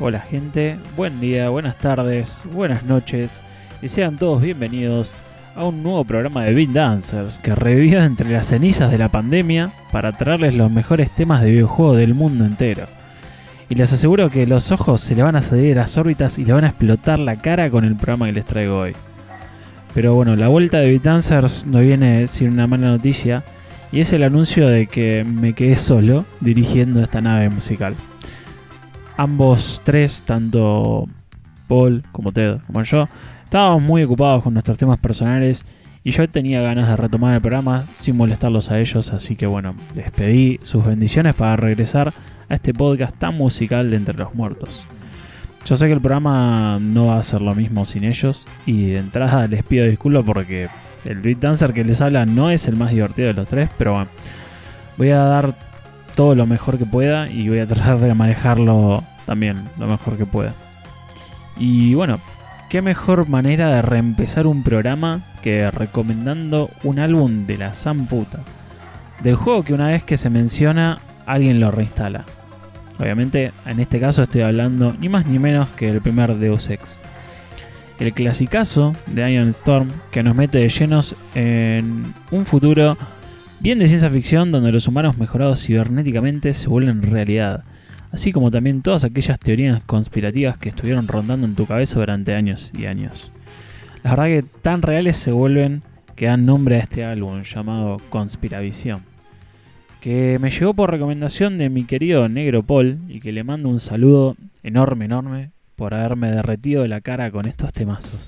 Hola gente, buen día, buenas tardes, buenas noches y sean todos bienvenidos a un nuevo programa de Beat Dancers que revive entre las cenizas de la pandemia para traerles los mejores temas de videojuegos del mundo entero. Y les aseguro que los ojos se le van a salir de las órbitas y le van a explotar la cara con el programa que les traigo hoy. Pero bueno, la vuelta de Beat Dancers no viene sin una mala noticia y es el anuncio de que me quedé solo dirigiendo esta nave musical. Ambos tres, tanto Paul como Ted como yo, estábamos muy ocupados con nuestros temas personales y yo tenía ganas de retomar el programa sin molestarlos a ellos, así que bueno, les pedí sus bendiciones para regresar a este podcast tan musical de Entre los Muertos. Yo sé que el programa no va a ser lo mismo sin ellos y de entrada les pido disculpas porque el Beat Dancer que les habla no es el más divertido de los tres, pero bueno, voy a dar todo lo mejor que pueda y voy a tratar de manejarlo también lo mejor que pueda. Y bueno, qué mejor manera de reempezar un programa que recomendando un álbum de la zamputa, del juego que una vez que se menciona alguien lo reinstala. Obviamente en este caso estoy hablando ni más ni menos que del primer Deus Ex, el clasicazo de Ion Storm que nos mete de llenos en un futuro bien de ciencia ficción donde los humanos mejorados cibernéticamente se vuelven realidad, así como también todas aquellas teorías conspirativas que estuvieron rondando en tu cabeza durante años y años. La verdad que tan reales se vuelven que dan nombre a este álbum llamado Conspiravisión, que me llegó por recomendación de mi querido negro Paul y que le mando un saludo enorme por haberme derretido la cara con estos temazos.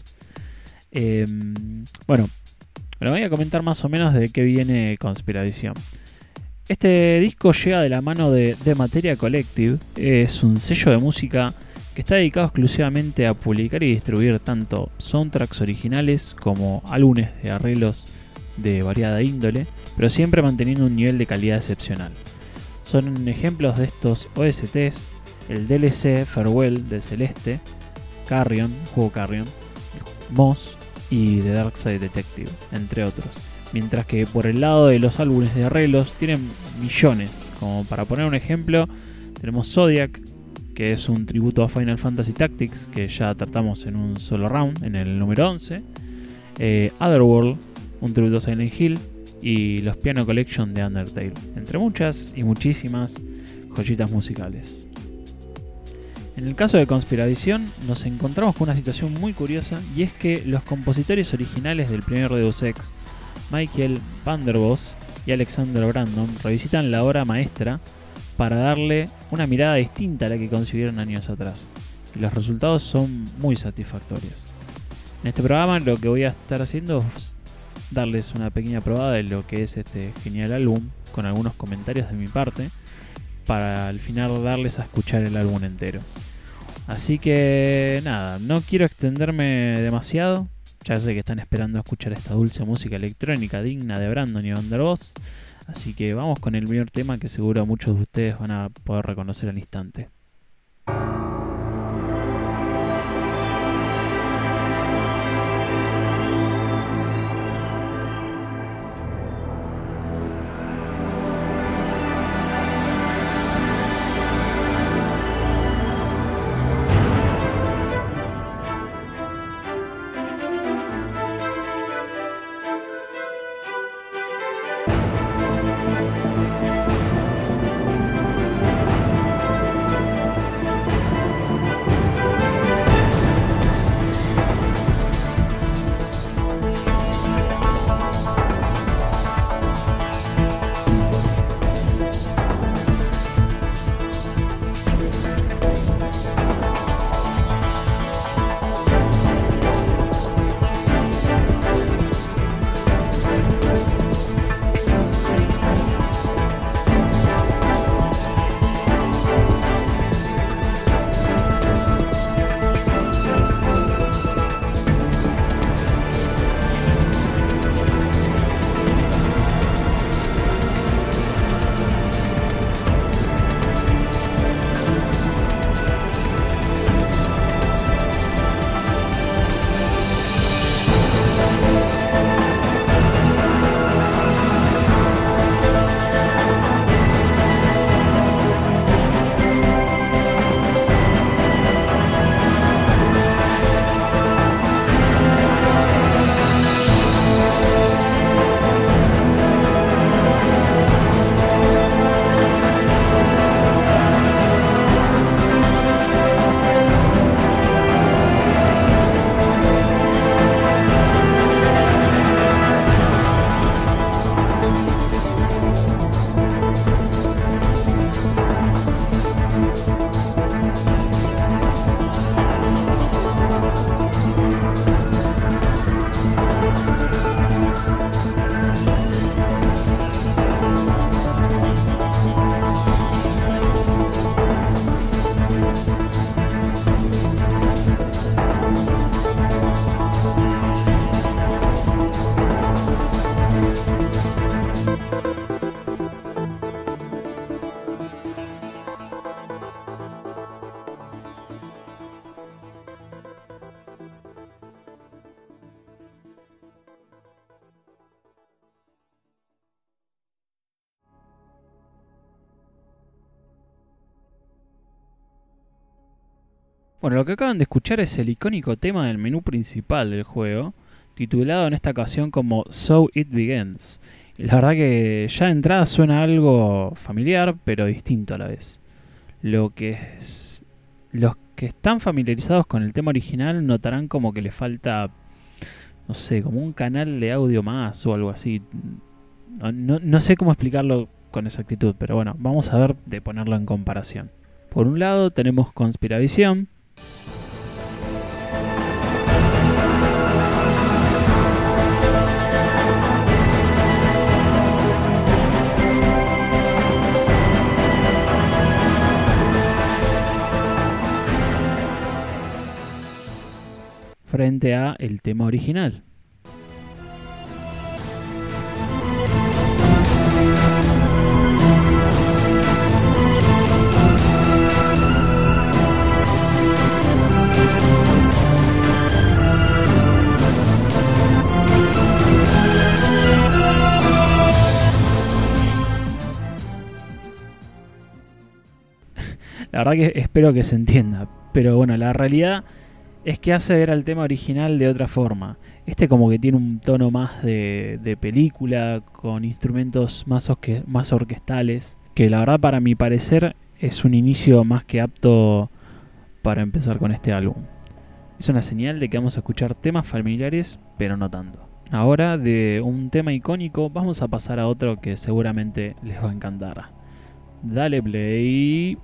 Bueno, voy a comentar más o menos de qué viene Conspiravisión. Este disco llega de la mano de The Materia Collective. Es un sello de música que está dedicado exclusivamente a publicar y distribuir tanto soundtracks originales como álbumes de arreglos de variada índole, pero siempre manteniendo un nivel de calidad excepcional. Son ejemplos de estos OSTs el DLC Farewell de Celeste, Carrion, juego Carrion, Moss y The Dark Side Detective, entre otros. Mientras que por el lado de los álbumes de arreglos tienen millones. Como para poner un ejemplo, tenemos Zodiac, que es un tributo a Final Fantasy Tactics, que ya tratamos en un solo round, en el número 11. Otherworld, un tributo a Silent Hill, y los Piano Collection de Undertale, entre muchas y muchísimas joyitas musicales. En el caso de Conspiravisión nos encontramos con una situación muy curiosa, y es que los compositores originales del primer Deus Ex, Michael van der Bos y Alexander Brandon, revisitan la obra maestra para darle una mirada distinta a la que concibieron años atrás, y los resultados son muy satisfactorios. En este programa lo que voy a estar haciendo es darles una pequeña probada de lo que es este genial álbum, con algunos comentarios de mi parte, para al final darles a escuchar el álbum entero. Así que nada, no quiero extenderme demasiado. Ya sé que están esperando escuchar esta dulce música electrónica digna de Brandon y Van der Bos. Así que vamos con el primer tema que seguro muchos de ustedes van a poder reconocer al instante. Bueno, lo que acaban de escuchar es el icónico tema del menú principal del juego, titulado en esta ocasión como So It Begins. Y la verdad que ya de entrada suena algo familiar, pero distinto a la vez. Los que están familiarizados con el tema original notarán como que le falta, no sé, como un canal de audio más o algo así. No sé cómo explicarlo con exactitud, pero bueno, vamos a ver de ponerlo en comparación. Por un lado tenemos Conspiravisión. Frente a el tema original. La verdad que espero que se entienda, pero bueno, la realidad es que hace ver al tema original de otra forma. Este como que tiene un tono más de película, con instrumentos más orquestales, que la verdad para mi parecer es un inicio más que apto para empezar con este álbum. Es una señal de que vamos a escuchar temas familiares, pero no tanto. Ahora de un tema icónico vamos a pasar a otro que seguramente les va a encantar. Dale play.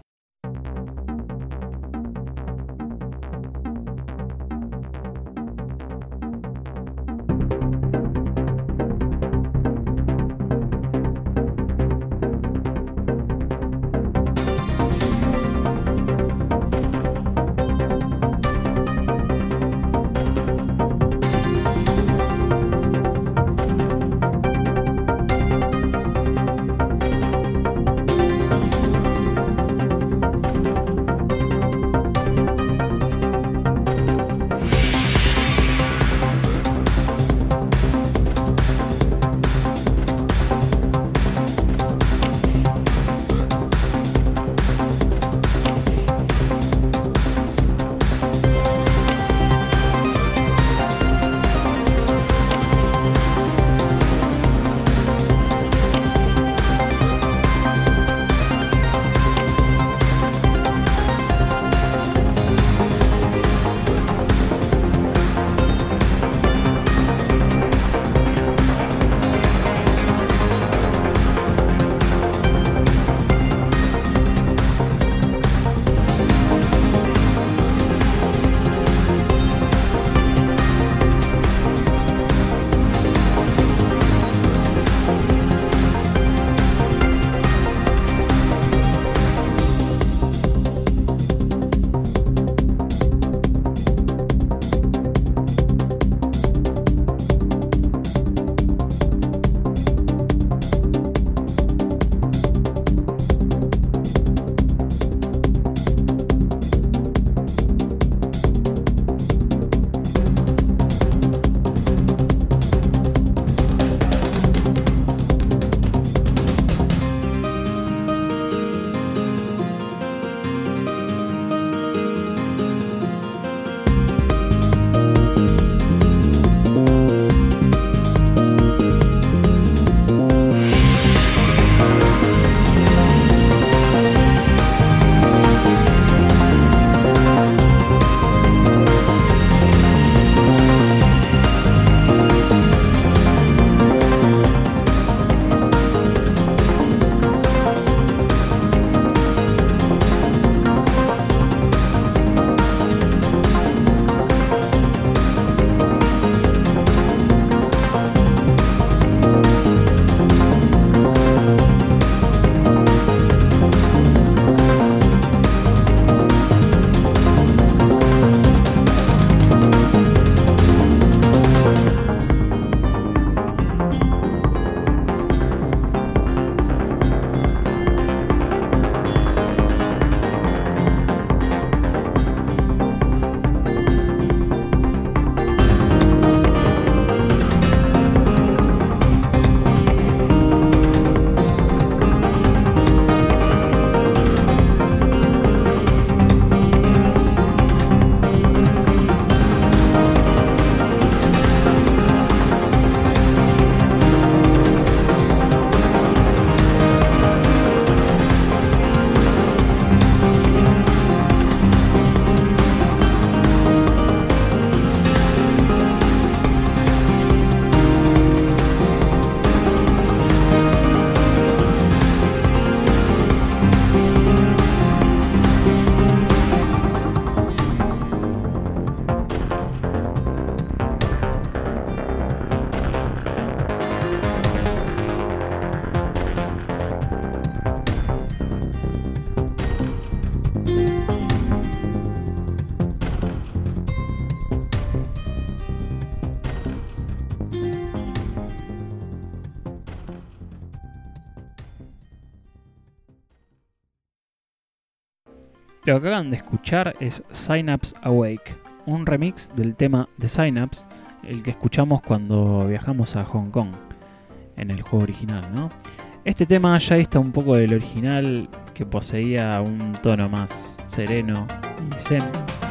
Lo que acaban de escuchar es Synapse Awake, un remix del tema de Synapse, el que escuchamos cuando viajamos a Hong Kong, en el juego original, ¿no? Este tema ya dista un poco del original, que poseía un tono más sereno y zen.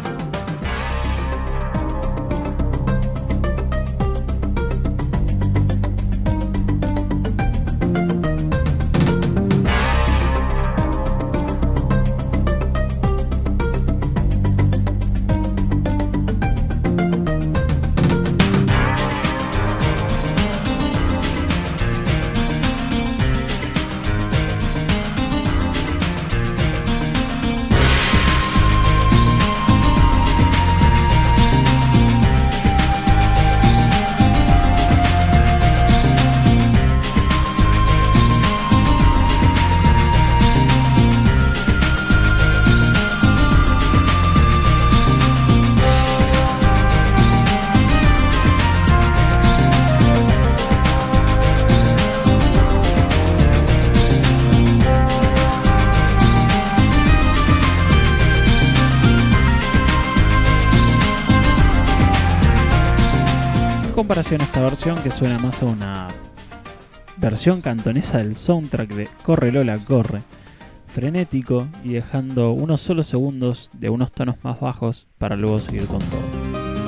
Comparación a esta versión, que suena más a una versión cantonesa del soundtrack de Corre Lola Corre, frenético y dejando unos solos segundos de unos tonos más bajos para luego seguir con todo.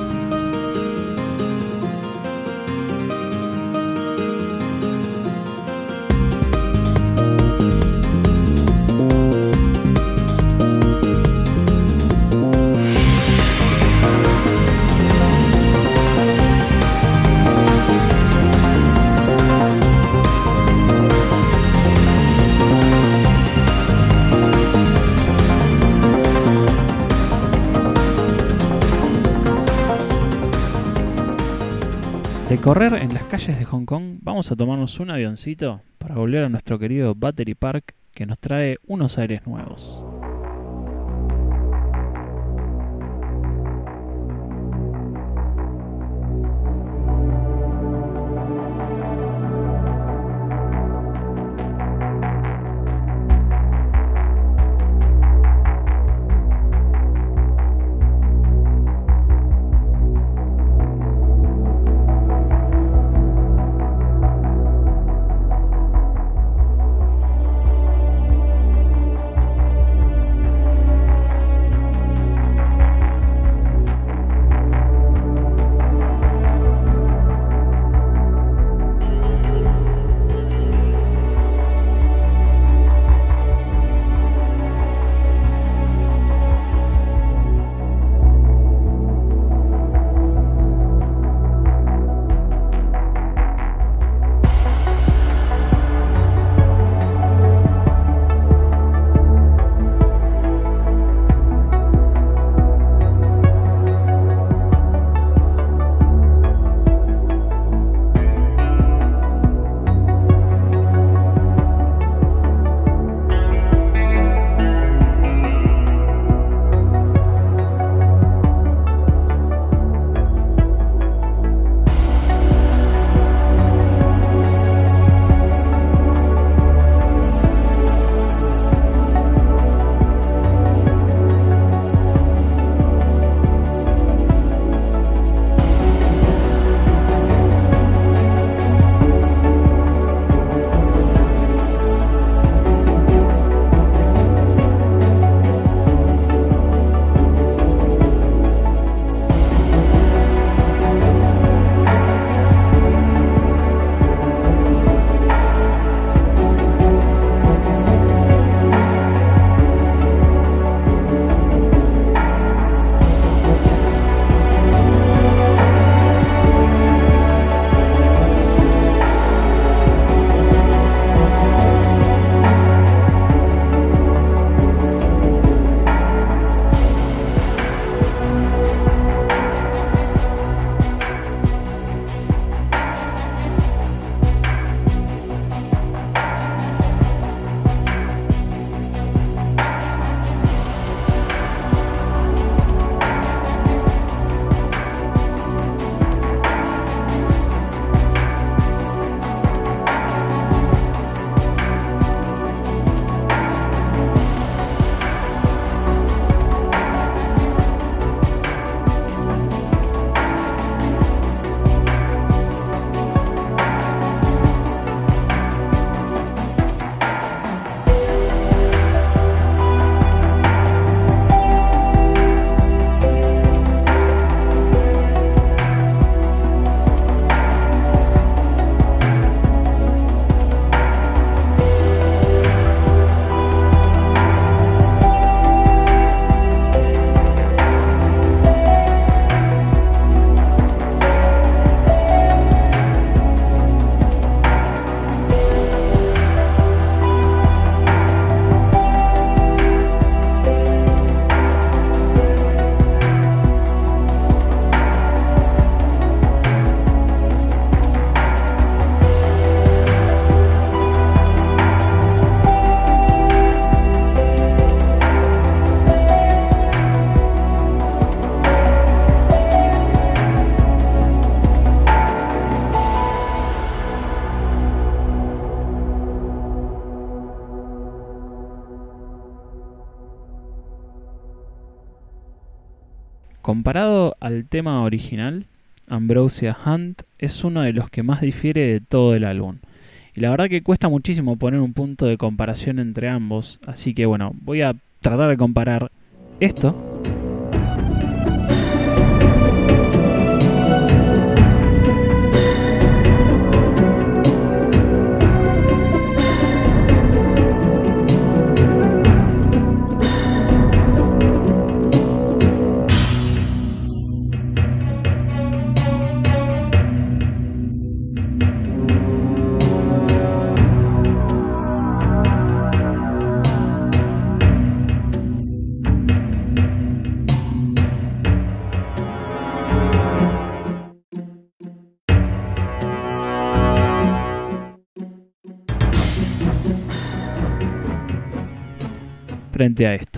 De correr en las calles de Hong Kong, vamos a tomarnos un avioncito para volver a nuestro querido Battery Park, que nos trae unos aires nuevos. Comparado al tema original, Ambrosia Hunt es uno de los que más difiere de todo el álbum. Y la verdad que cuesta muchísimo poner un punto de comparación entre ambos, así que bueno, voy a tratar de comparar esto frente a esto.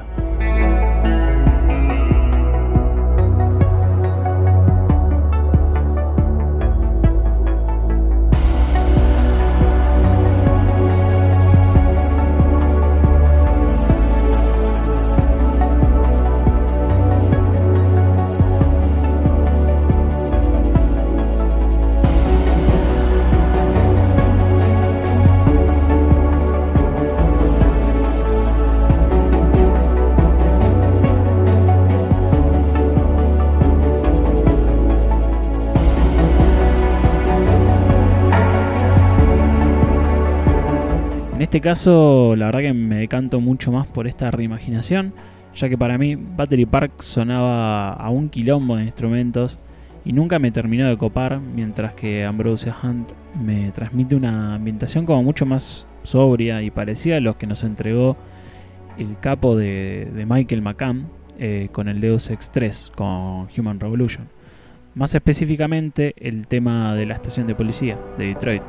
En este caso, la verdad que me decanto mucho más por esta reimaginación, ya que para mí Battery Park sonaba a un quilombo de instrumentos y nunca me terminó de copar, mientras que Ambrosia Hunt me transmite una ambientación como mucho más sobria y parecida a los que nos entregó el capo de Michael McCann con el Deus Ex 3, con Human Revolution. Más específicamente el tema de la estación de policía de Detroit.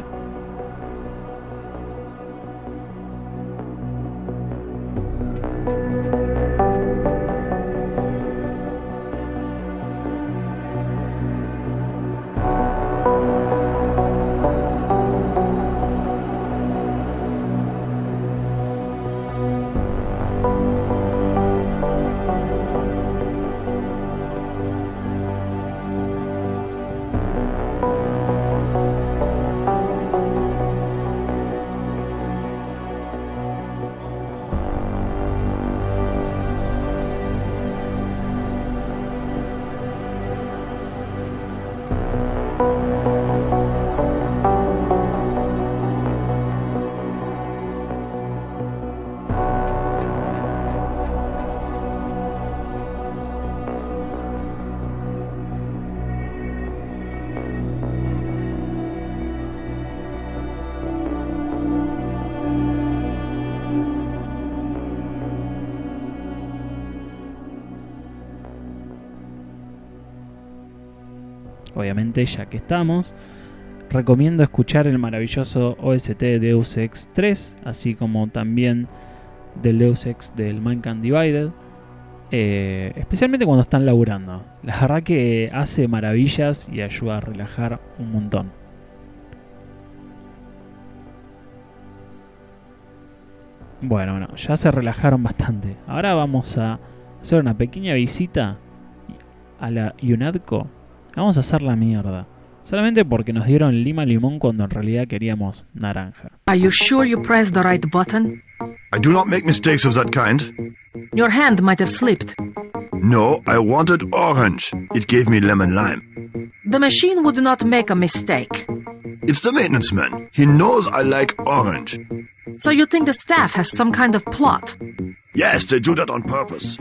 Obviamente, ya que estamos, recomiendo escuchar el maravilloso OST de Deus Ex 3, así como también del Deus Ex del Mankind Divided, especialmente cuando están laburando. La verdad que hace maravillas y ayuda a relajar un montón. Bueno, ya se relajaron bastante. Ahora vamos a hacer una pequeña visita a la UNATCO. Vamos a hacer la mierda. Solamente porque nos dieron lima limón cuando en realidad queríamos naranja. Are you sure you pressed the right button? I do not make mistakes of that kind. Your hand might have slipped. No, I wanted orange. It gave me lemon lime. The machine would not make a mistake. It's the maintenance man. He knows I like orange. So you think the staff has some kind of plot? Yes, they do that on purpose.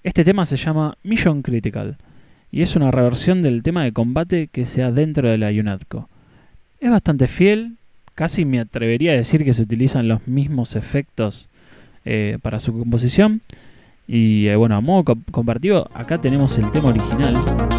Este tema se llama Mission Critical y es una reversión del tema de combate que se da dentro de la UNATCO. Es bastante fiel, casi me atrevería a decir que se utilizan los mismos efectos para su composición. Y bueno, a modo compartido, acá tenemos el tema original.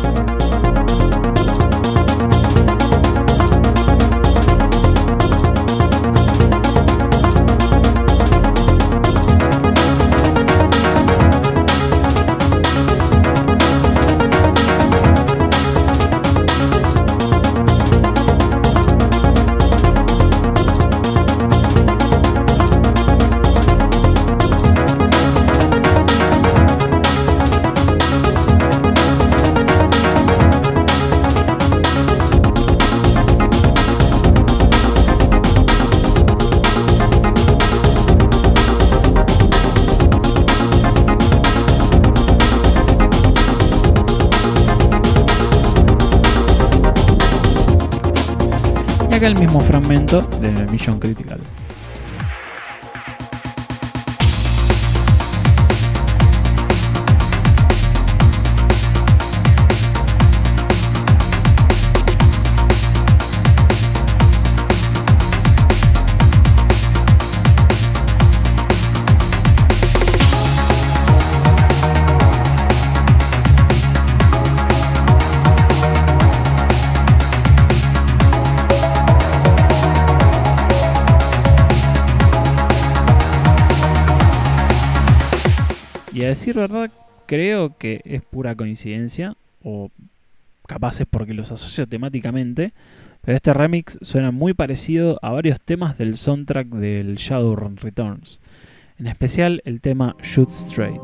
Acá el mismo fragmento de Mission Critical. Y a decir verdad, creo que es pura coincidencia, o capaz es porque los asocio temáticamente, pero este remix suena muy parecido a varios temas del soundtrack del Shadowrun Returns, en especial el tema Shoot Straight.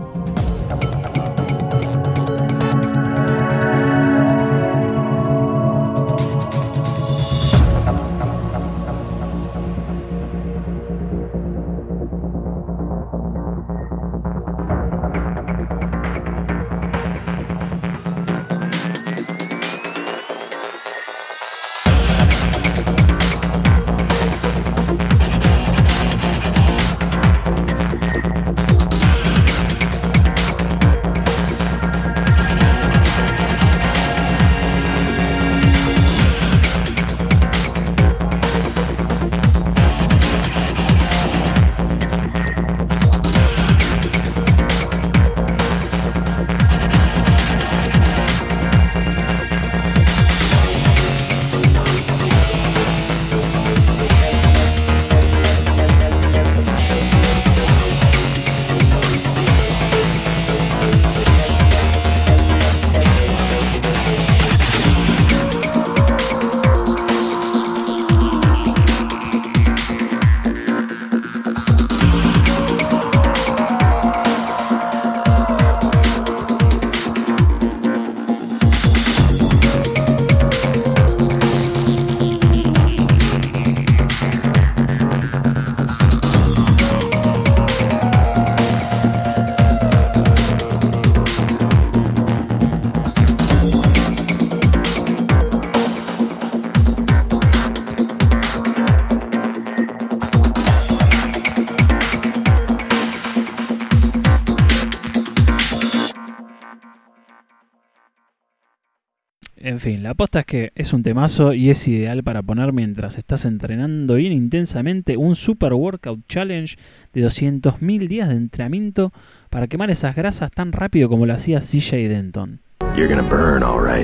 En fin, la aposta es que es un temazo y es ideal para poner mientras estás entrenando bien intensamente un Super Workout Challenge de 200.000 días de entrenamiento para quemar esas grasas tan rápido como lo hacía CJ Denton. You're gonna burn, all right.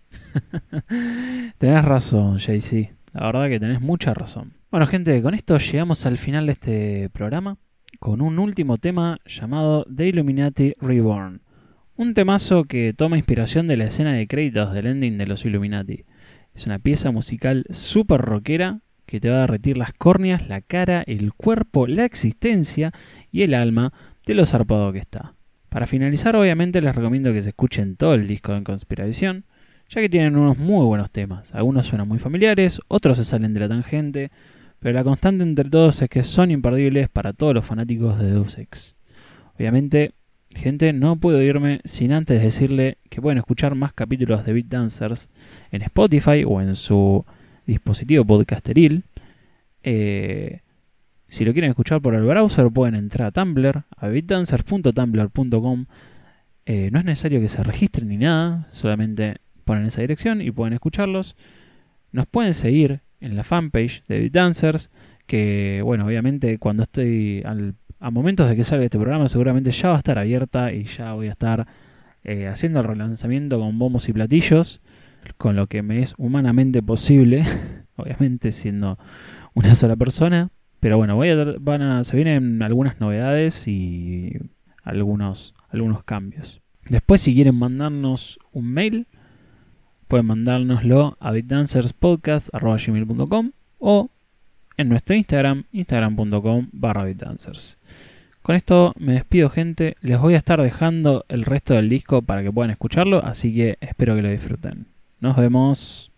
Tenés razón, JC. La verdad que tenés mucha razón. Bueno, gente, con esto llegamos al final de este programa con un último tema llamado The Illuminati Reborn. Un temazo que toma inspiración de la escena de créditos del ending de los Illuminati. Es una pieza musical súper rockera que te va a derretir las córneas, la cara, el cuerpo, la existencia y el alma de lo zarpado que está. Para finalizar, obviamente les recomiendo que se escuchen todo el disco de Conspiravisión, ya que tienen unos muy buenos temas. Algunos suenan muy familiares, otros se salen de la tangente, pero la constante entre todos es que son imperdibles para todos los fanáticos de Deus Ex. Obviamente, gente, no puedo irme sin antes decirle que pueden escuchar más capítulos de Beat Dancers en Spotify o en su dispositivo podcasteril. Si lo quieren escuchar por el browser, pueden entrar a Tumblr, a beatdancers.tumblr.com. No es necesario que se registren ni nada, solamente ponen esa dirección y pueden escucharlos. Nos pueden seguir en la fanpage de BeatDancers, que bueno, obviamente cuando estoy a momentos de que salga este programa seguramente ya va a estar abierta y ya voy a estar haciendo el relanzamiento con bombos y platillos, con lo que me es humanamente posible, obviamente siendo una sola persona. Pero bueno, se vienen algunas novedades y algunos cambios. Después, si quieren mandarnos un mail, pueden mandárnoslo a beatdancerspodcast@gmail.com o en nuestro Instagram, instagram.com/beatdancers. Con esto me despido, gente. Les voy a estar dejando el resto del disco para que puedan escucharlo, así que espero que lo disfruten. Nos vemos.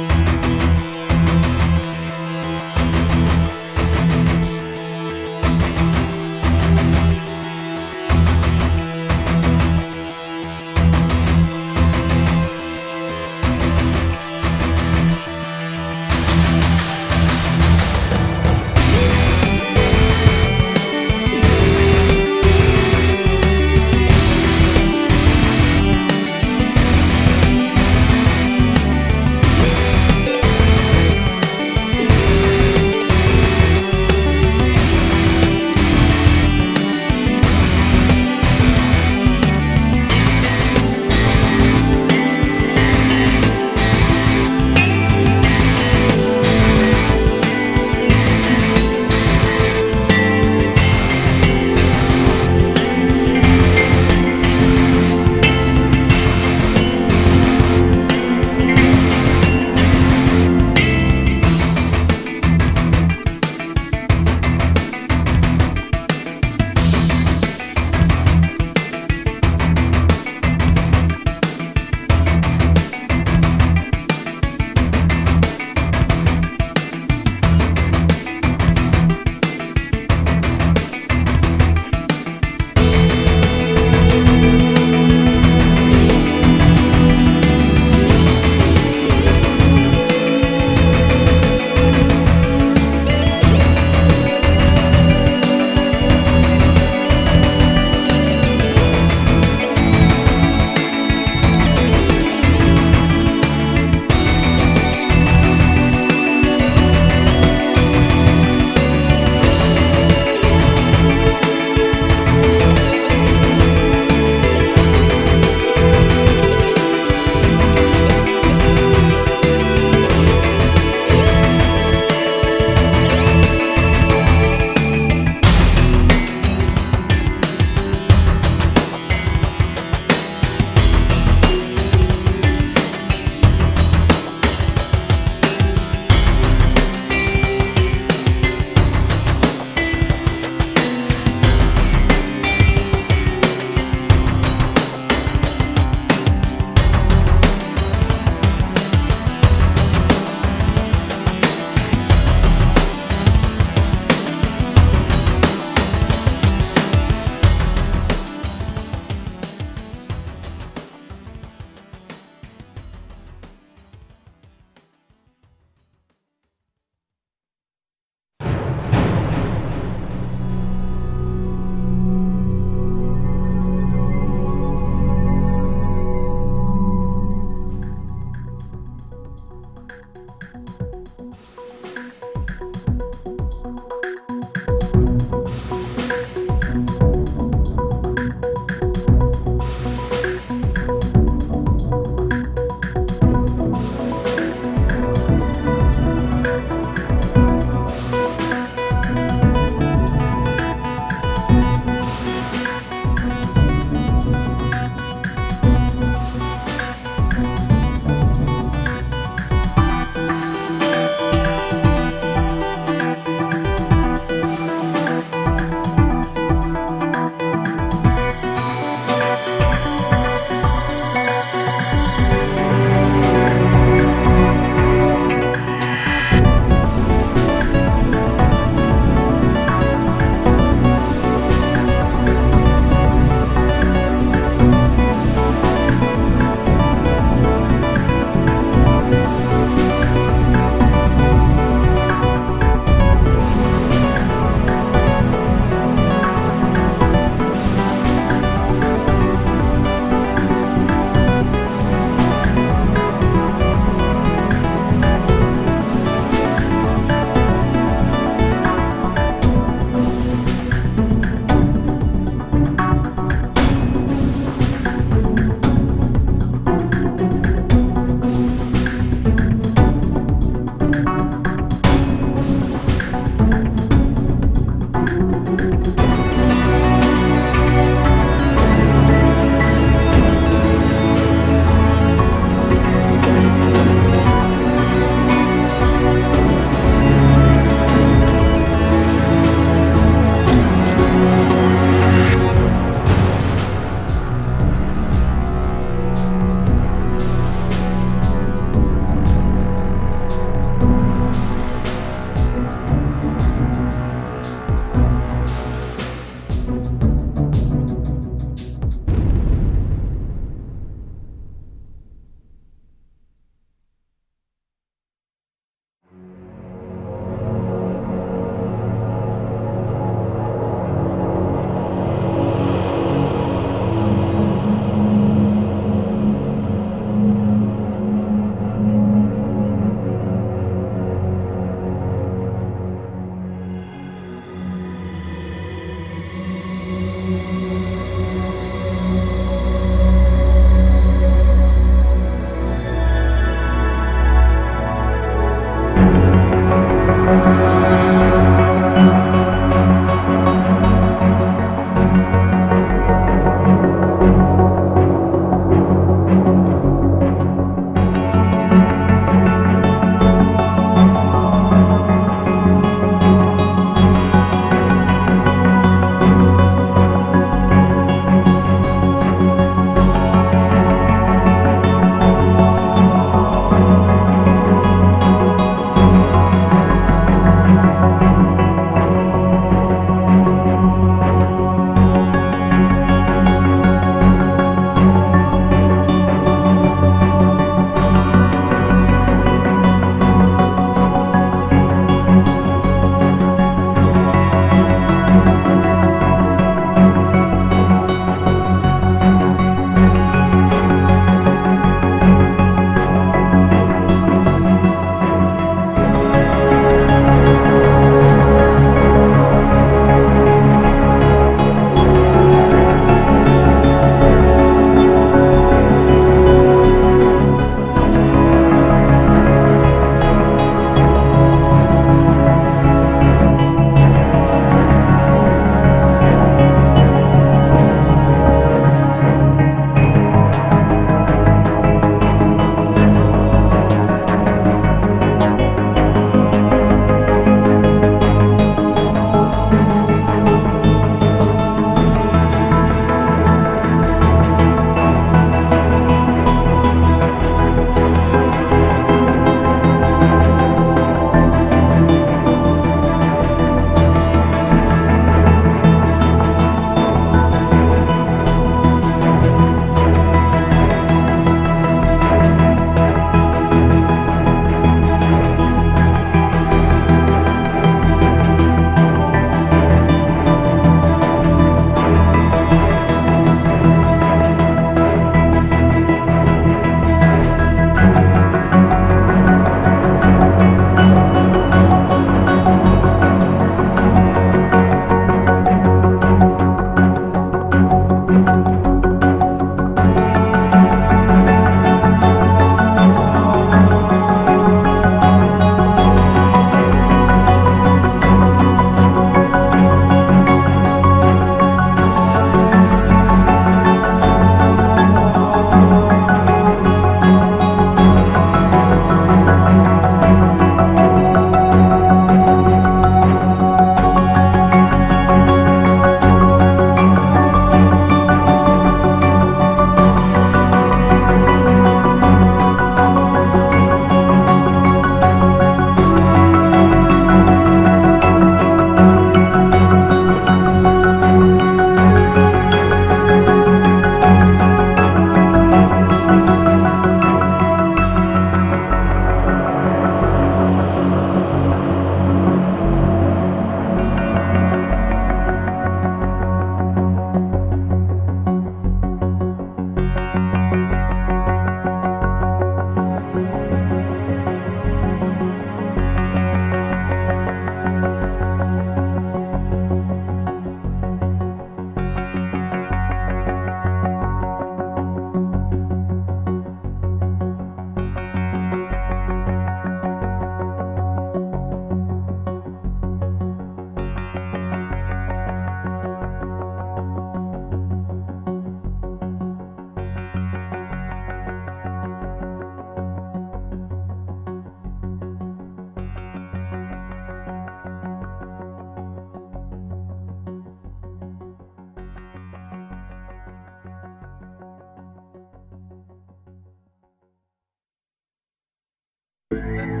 Thank